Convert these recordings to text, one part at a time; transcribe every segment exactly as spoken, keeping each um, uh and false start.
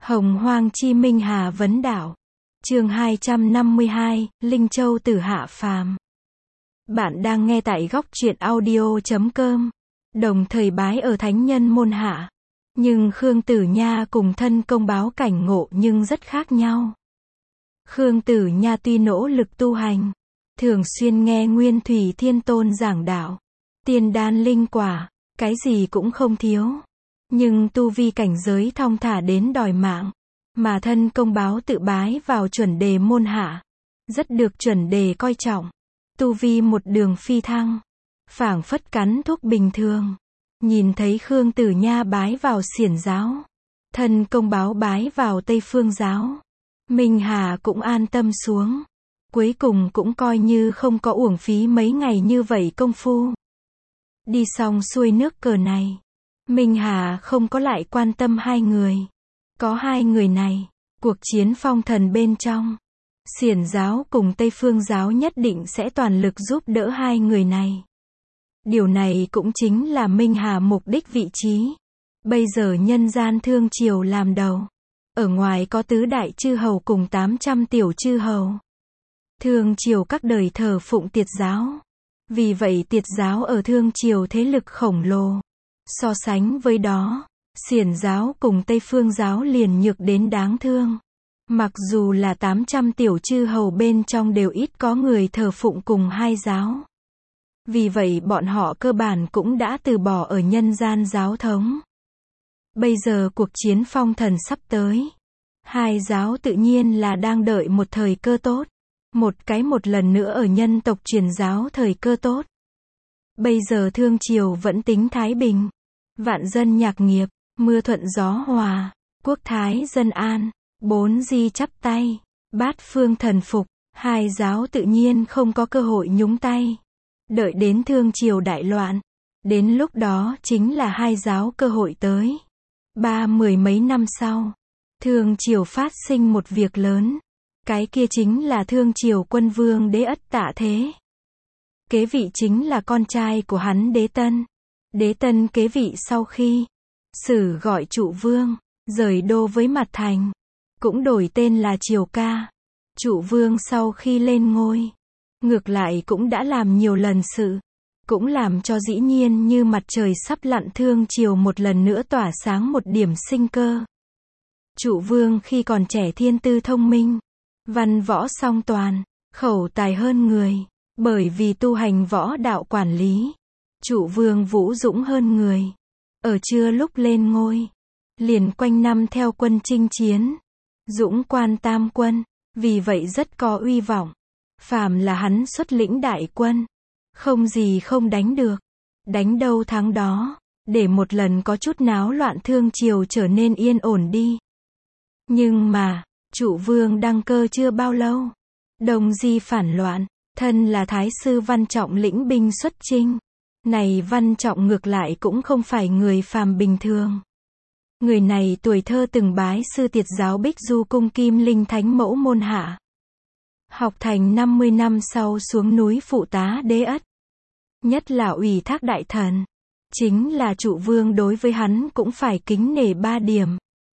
Hồng Hoang chi Minh Hà vấn đảo. Chương hai trăm năm mươi hai, Linh Châu Tử hạ phàm. Bạn đang nghe tại góc truyện audio chấm com. Đồng thời bái ở thánh nhân môn hạ. Nhưng Khương Tử Nha cùng thân công báo cảnh ngộ nhưng rất khác nhau. Khương Tử Nha tuy nỗ lực tu hành, thường xuyên nghe Nguyên Thủy Thiên Tôn giảng đạo, tiên đan linh quả, cái gì cũng không thiếu. Nhưng tu vi cảnh giới thong thả đến đòi mạng, mà thân công báo tự bái vào chuẩn đề môn hạ, rất được chuẩn đề coi trọng. Tu vi một đường phi thăng, phảng phất cắn thuốc bình thường. Nhìn thấy Khương Tử Nha bái vào Xiển giáo, thân công báo bái vào Tây Phương giáo, Minh Hà cũng an tâm xuống. Cuối cùng cũng coi như không có uổng phí mấy ngày như vậy công phu. Đi xong xuôi nước cờ này, Minh Hà không có lại quan tâm hai người. Có hai người này, cuộc chiến phong thần bên trong, Xiển giáo cùng Tây Phương giáo nhất định sẽ toàn lực giúp đỡ hai người này. Điều này cũng chính là Minh Hà mục đích vị trí. Bây giờ nhân gian thương triều làm đầu, ở ngoài có tứ đại chư hầu cùng tám trăm tiểu chư hầu. Thương triều các đời thờ phụng Tiệt giáo. Vì vậy Tiệt giáo ở thương triều thế lực khổng lồ. So sánh với đó, Xiển giáo cùng Tây Phương giáo liền nhược đến đáng thương. Mặc dù là tám trăm tiểu chư hầu bên trong đều ít có người thờ phụng cùng hai giáo. Vì vậy bọn họ cơ bản cũng đã từ bỏ ở nhân gian giáo thống. Bây giờ cuộc chiến phong thần sắp tới. Hai giáo tự nhiên là đang đợi một thời cơ tốt. Một cái một lần nữa ở nhân tộc truyền giáo thời cơ tốt. Bây giờ thương triều vẫn tính thái bình. Vạn dân nhạc nghiệp, mưa thuận gió hòa, quốc thái dân an, bốn di chắp tay, bát phương thần phục. Hai giáo tự nhiên không có cơ hội nhúng tay. Đợi đến thương triều đại loạn, đến lúc đó chính là hai giáo cơ hội tới. Ba mười mấy năm sau, thương triều phát sinh một việc lớn. Cái kia chính là thương triều quân vương Đế Ất Tạ Thế. Kế vị chính là con trai của hắn Đế Tân. Đế Tân kế vị sau khi Sử gọi Trụ Vương, rời đô với Mặt Thành, cũng đổi tên là Triều Ca. Trụ Vương sau khi lên ngôi, ngược lại cũng đã làm nhiều lần sự, cũng làm cho dĩ nhiên như mặt trời sắp lặn thương triều một lần nữa tỏa sáng một điểm sinh cơ. Trụ Vương khi còn trẻ thiên tư thông minh, văn võ song toàn, khẩu tài hơn người, bởi vì tu hành võ đạo quản lý. Trụ Vương vũ dũng hơn người. Ở chưa lúc lên ngôi, liền quanh năm theo quân chinh chiến, dũng quan tam quân, vì vậy rất có uy vọng. Phàm là hắn xuất lĩnh đại quân, không gì không đánh được, đánh đâu thắng đó, để một lần có chút náo loạn thương triều trở nên yên ổn đi. Nhưng mà, Trụ Vương đăng cơ chưa bao lâu, Đông Di phản loạn, thân là Thái sư Văn Trọng lĩnh binh xuất chinh. Này Văn Trọng ngược lại cũng không phải người phàm bình thường. Người này tuổi thơ từng bái sư Tiệt giáo Bích Du cung Kim Linh Thánh mẫu môn hạ. Học thành năm mươi năm sau xuống núi phụ tá Đế Ất. Nhất là ủy thác đại thần. Chính là Trụ Vương đối với hắn cũng phải kính nể ba điểm.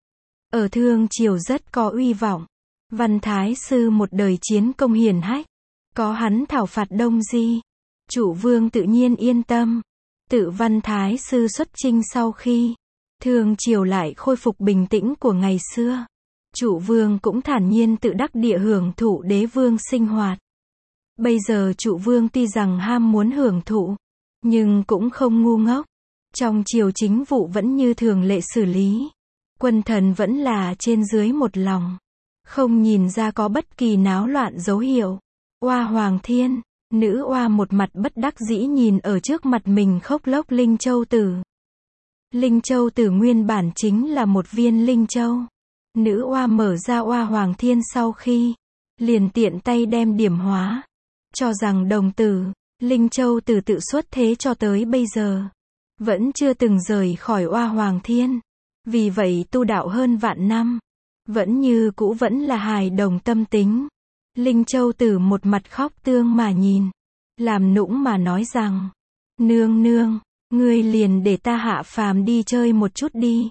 Ở thương triều rất có uy vọng. Văn Thái sư một đời chiến công hiển hách. Có hắn thảo phạt Đông Di, Trụ Vương tự nhiên yên tâm. Tự Văn Thái sư xuất chinh sau khi thương triều lại khôi phục bình tĩnh của ngày xưa, Trụ Vương cũng thản nhiên tự đắc địa hưởng thụ đế vương sinh hoạt. Bây giờ Trụ Vương tuy rằng ham muốn hưởng thụ, nhưng cũng không ngu ngốc. Trong triều chính vụ vẫn như thường lệ xử lý. Quân thần vẫn là trên dưới một lòng. Không nhìn ra có bất kỳ náo loạn dấu hiệu. Oa Hoàng Thiên, nữ oa một mặt bất đắc dĩ nhìn ở trước mặt mình khốc lốc Linh Châu Tử. Linh Châu Tử nguyên bản chính là một viên Linh Châu. Nữ oa mở ra Oa Hoàng Thiên sau khi, liền tiện tay đem điểm hóa. Cho rằng đồng tử, Linh Châu Tử tự xuất thế cho tới bây giờ, vẫn chưa từng rời khỏi Oa Hoàng Thiên. Vì vậy tu đạo hơn vạn năm, vẫn như cũ vẫn là hài đồng tâm tính. Linh Châu Tử một mặt khóc tương mà nhìn, làm nũng mà nói rằng, nương nương, ngươi liền để ta hạ phàm đi chơi một chút đi.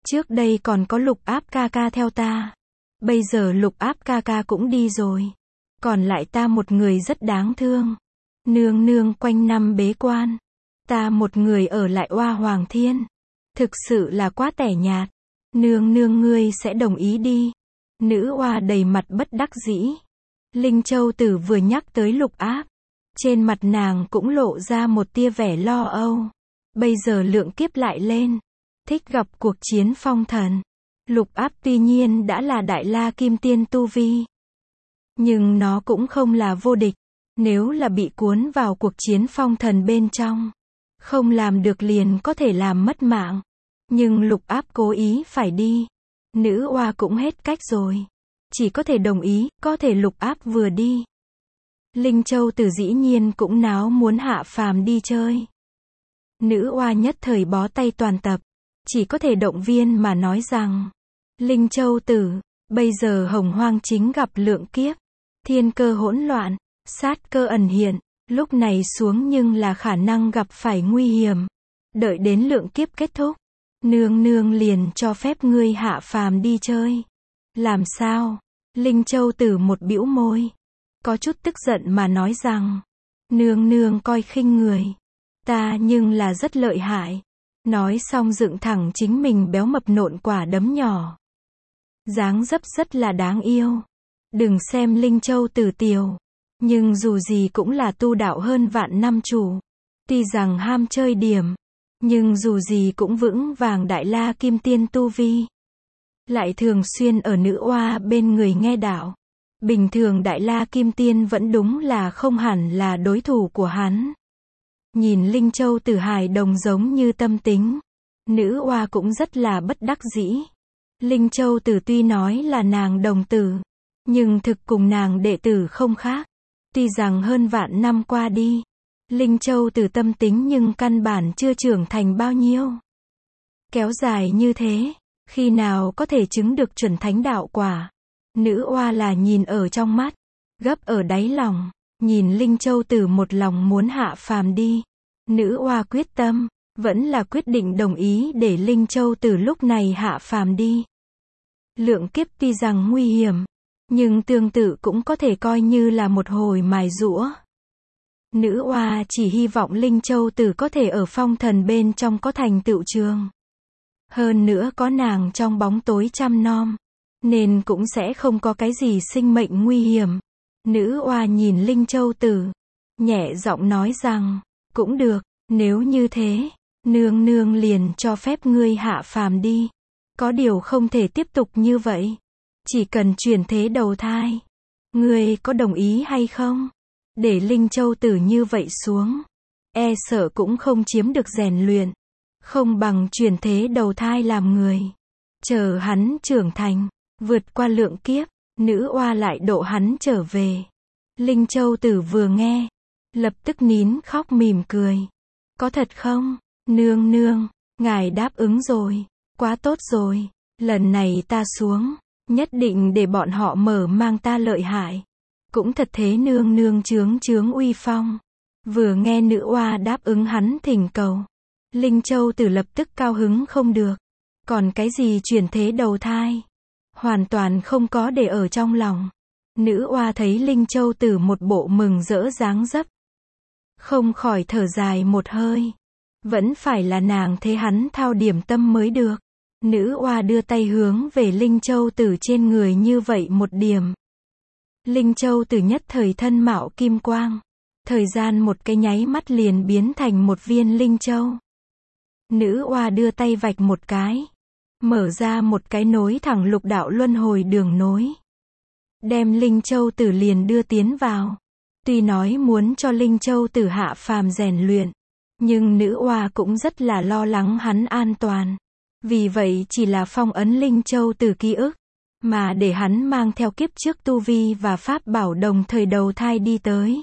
Trước đây còn có Lục Áp ca ca theo ta. Bây giờ Lục Áp ca ca cũng đi rồi. Còn lại ta một người rất đáng thương. Nương nương quanh năm bế quan. Ta một người ở lại Oa Hoàng Thiên. Thực sự là quá tẻ nhạt. Nương nương ngươi sẽ đồng ý đi. Nữ oa đầy mặt bất đắc dĩ. Linh Châu Tử vừa nhắc tới Lục Áp. Trên mặt nàng cũng lộ ra một tia vẻ lo âu. Bây giờ lượng kiếp lại lên. Thích gặp cuộc chiến phong thần. Lục Áp tuy nhiên đã là Đại La Kim Tiên tu vi. Nhưng nó cũng không là vô địch. Nếu là bị cuốn vào cuộc chiến phong thần bên trong. Không làm được liền có thể làm mất mạng. Nhưng Lục Áp cố ý phải đi. Nữ oa cũng hết cách rồi. Chỉ có thể đồng ý, có thể Lục Áp vừa đi. Linh Châu Tử dĩ nhiên cũng náo muốn hạ phàm đi chơi. Nữ oa nhất thời bó tay toàn tập. Chỉ có thể động viên mà nói rằng. Linh Châu Tử, bây giờ hồng hoang chính gặp lượng kiếp. Thiên cơ hỗn loạn, sát cơ ẩn hiện. Lúc này xuống nhưng là khả năng gặp phải nguy hiểm. Đợi đến lượng kiếp kết thúc. Nương nương liền cho phép ngươi hạ phàm đi chơi. Làm sao? Linh Châu Tử một bĩu môi. Có chút tức giận mà nói rằng. Nương nương coi khinh người. Ta nhưng là rất lợi hại. Nói xong dựng thẳng chính mình béo mập nộn quả đấm nhỏ. Dáng dấp rất là đáng yêu. Đừng xem Linh Châu Tử tiểu. Nhưng dù gì cũng là tu đạo hơn vạn năm chủ. Tuy rằng ham chơi điểm. Nhưng dù gì cũng vững vàng Đại La Kim Tiên tu vi. Lại thường xuyên ở nữ oa bên người nghe đạo. Bình thường Đại La Kim Tiên vẫn đúng là không hẳn là đối thủ của hắn. Nhìn Linh Châu Tử hài đồng giống như tâm tính. Nữ oa cũng rất là bất đắc dĩ. Linh Châu Tử tuy nói là nàng đồng tử. Nhưng thực cùng nàng đệ tử không khác. Tuy rằng hơn vạn năm qua đi. Linh Châu Tử tâm tính nhưng căn bản chưa trưởng thành bao nhiêu. Kéo dài như thế. Khi nào có thể chứng được chuẩn thánh đạo quả. Nữ oa là nhìn ở trong mắt. Gấp ở đáy lòng. Nhìn Linh Châu Tử một lòng muốn hạ phàm đi. Nữ oa quyết tâm. Vẫn là quyết định đồng ý để Linh Châu Tử lúc này hạ phàm đi. Lượng kiếp tuy rằng nguy hiểm. Nhưng tương tự cũng có thể coi như là một hồi mài giũa. Nữ oa chỉ hy vọng Linh Châu Tử có thể ở phong thần bên trong có thành tựu trường. Hơn nữa có nàng trong bóng tối chăm nom. Nên cũng sẽ không có cái gì sinh mệnh nguy hiểm. Nữ oa nhìn Linh Châu Tử. Nhẹ giọng nói rằng. Cũng được, nếu như thế. Nương nương liền cho phép ngươi hạ phàm đi. Có điều không thể tiếp tục như vậy. Chỉ cần chuyển thế đầu thai. Ngươi có đồng ý hay không? Để Linh Châu Tử như vậy xuống. E sợ cũng không chiếm được rèn luyện. Không bằng chuyển thế đầu thai làm người. Chờ hắn trưởng thành. Vượt qua lượng kiếp. Nữ oa lại độ hắn trở về. Linh Châu Tử vừa nghe. Lập tức nín khóc mỉm cười. Có thật không? Nương nương. Ngài đáp ứng rồi. Quá tốt rồi. Lần này ta xuống. Nhất định để bọn họ mở mang ta lợi hại. Cũng thật thế nương nương chướng chướng uy phong. Vừa nghe nữ oa đáp ứng hắn thỉnh cầu. Linh Châu Tử lập tức cao hứng không được. Còn cái gì chuyển thế đầu thai. Hoàn toàn không có để ở trong lòng. Nữ oa thấy Linh Châu Tử một bộ mừng rỡ dáng dấp. Không khỏi thở dài một hơi. Vẫn phải là nàng thế hắn thao điểm tâm mới được. Nữ oa đưa tay hướng về Linh Châu Tử trên người như vậy một điểm. Linh Châu Tử nhất thời thân mạo kim quang. Thời gian một cái nháy mắt liền biến thành một viên Linh Châu. Nữ oa đưa tay vạch một cái. Mở ra một cái nối thẳng lục đạo luân hồi đường nối. Đem Linh Châu Tử liền đưa tiến vào. Tuy nói muốn cho Linh Châu Tử hạ phàm rèn luyện. Nhưng nữ oa cũng rất là lo lắng hắn an toàn. Vì vậy chỉ là phong ấn Linh Châu Tử ký ức. Mà để hắn mang theo kiếp trước tu vi và pháp bảo đồng thời đầu thai đi tới.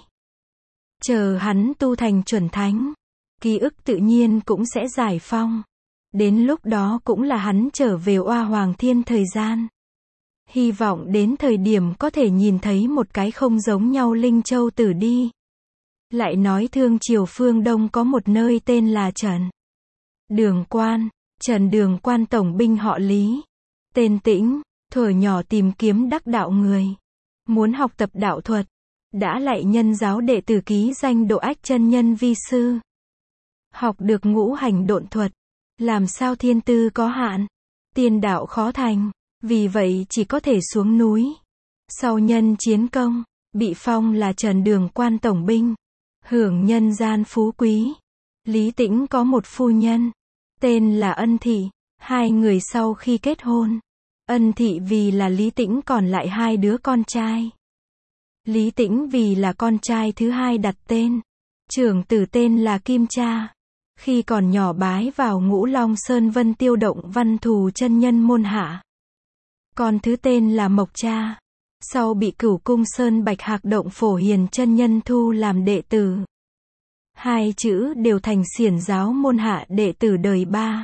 Chờ hắn tu thành chuẩn thánh. Ký ức tự nhiên cũng sẽ giải phong. Đến lúc đó cũng là hắn trở về Oa Hoàng Thiên thời gian. Hy vọng đến thời điểm có thể nhìn thấy một cái không giống nhau Linh Châu Tử đi. Lại nói Thương Triều phương Đông có một nơi tên là Trần Đường Quan. Trần Đường Quan tổng binh họ Lý, tên Tĩnh, thuở nhỏ tìm kiếm đắc đạo người, muốn học tập đạo thuật, đã lạy nhân giáo đệ tử ký danh Độ Ách chân nhân vi sư. Học được ngũ hành độn thuật, làm sao thiên tư có hạn, tiên đạo khó thành, vì vậy chỉ có thể xuống núi. Sau nhân chiến công, bị phong là Trần Đường Quan tổng binh, hưởng nhân gian phú quý. Lý Tĩnh có một phu nhân, tên là Ân Thị, hai người sau khi kết hôn, Ân Thị vì là Lý Tĩnh còn lại hai đứa con trai. Lý Tĩnh vì là con trai thứ hai đặt tên, trưởng tử tên là Kim Cha. Khi còn nhỏ bái vào Ngũ Long Sơn Vân Tiêu Động Văn Thù chân nhân môn hạ. Con thứ tên là Mộc Cha, sau bị Cửu Cung Sơn Bạch Hạc Động Phổ Hiền chân nhân thu làm đệ tử. Hai chữ đều thành xiển giáo môn hạ đệ tử đời ba.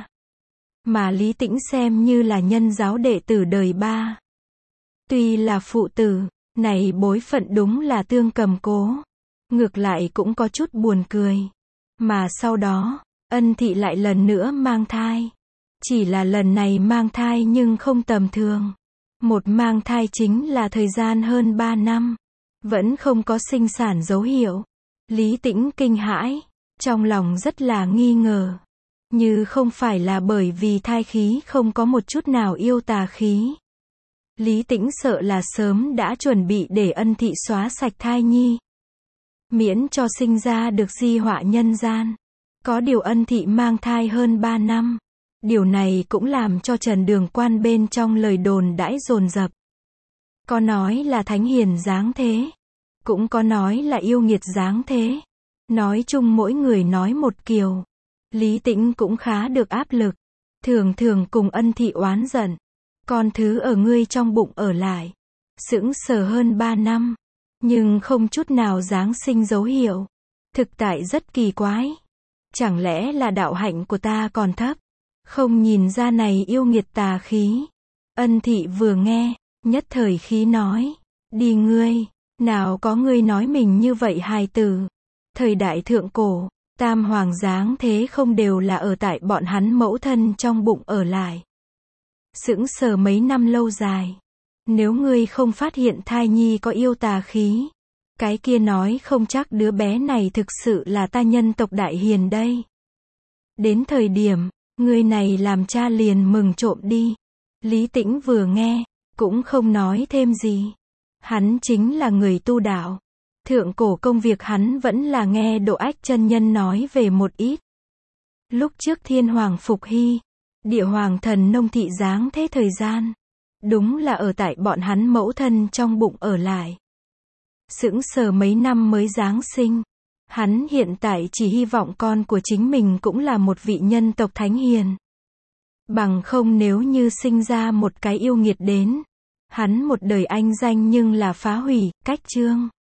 Mà Lý Tĩnh xem như là nhân giáo đệ tử đời ba. Tuy là phụ tử, này bối phận đúng là tương cầm cố. Ngược lại cũng có chút buồn cười. Mà sau đó, Ân Thị lại lần nữa mang thai. Chỉ là lần này mang thai nhưng không tầm thường. Một mang thai chính là thời gian hơn ba năm. Vẫn không có sinh sản dấu hiệu. Lý Tĩnh kinh hãi, trong lòng rất là nghi ngờ. Như không phải là bởi vì thai khí không có một chút nào yêu tà khí. Lý Tĩnh sợ là sớm đã chuẩn bị để Ân Thị xóa sạch thai nhi. Miễn cho sinh ra được di họa nhân gian. Có điều Ân Thị mang thai hơn ba năm. Điều này cũng làm cho Trần Đường Quan bên trong lời đồn đãi dồn dập. Có nói là thánh hiền dáng thế. Cũng có nói là yêu nghiệt dáng thế. Nói chung mỗi người nói một kiểu. Lý Tĩnh cũng khá được áp lực. Thường thường cùng Ân Thị oán giận. Con thứ ở ngươi trong bụng ở lại. Sững sờ hơn ba năm. Nhưng không chút nào dáng sinh dấu hiệu. Thực tại rất kỳ quái. Chẳng lẽ là đạo hạnh của ta còn thấp? Không nhìn ra này yêu nghiệt tà khí. Ân Thị vừa nghe, nhất thời khí nói. Đi ngươi, nào có ngươi nói mình như vậy hài tử. Thời đại thượng cổ, tam hoàng dáng thế không đều là ở tại bọn hắn mẫu thân trong bụng ở lại. Sững sờ mấy năm lâu dài. Nếu ngươi không phát hiện thai nhi có yêu tà khí, cái kia nói không chắc đứa bé này thực sự là ta nhân tộc đại hiền đây. Đến thời điểm, ngươi này làm cha liền mừng trộm đi. Lý Tĩnh vừa nghe, cũng không nói thêm gì. Hắn chính là người tu đạo. Thượng cổ công việc hắn vẫn là nghe Độ Ách chân nhân nói về một ít. Lúc trước Thiên Hoàng Phục Hy, Địa Hoàng Thần Nông Thị giáng thế thời gian. Đúng là ở tại bọn hắn mẫu thân trong bụng ở lại. Sững sờ mấy năm mới giáng sinh. Hắn hiện tại chỉ hy vọng con của chính mình cũng là một vị nhân tộc thánh hiền. Bằng không nếu như sinh ra một cái yêu nghiệt đến. Hắn một đời anh danh nhưng là phá hủy, cách chương.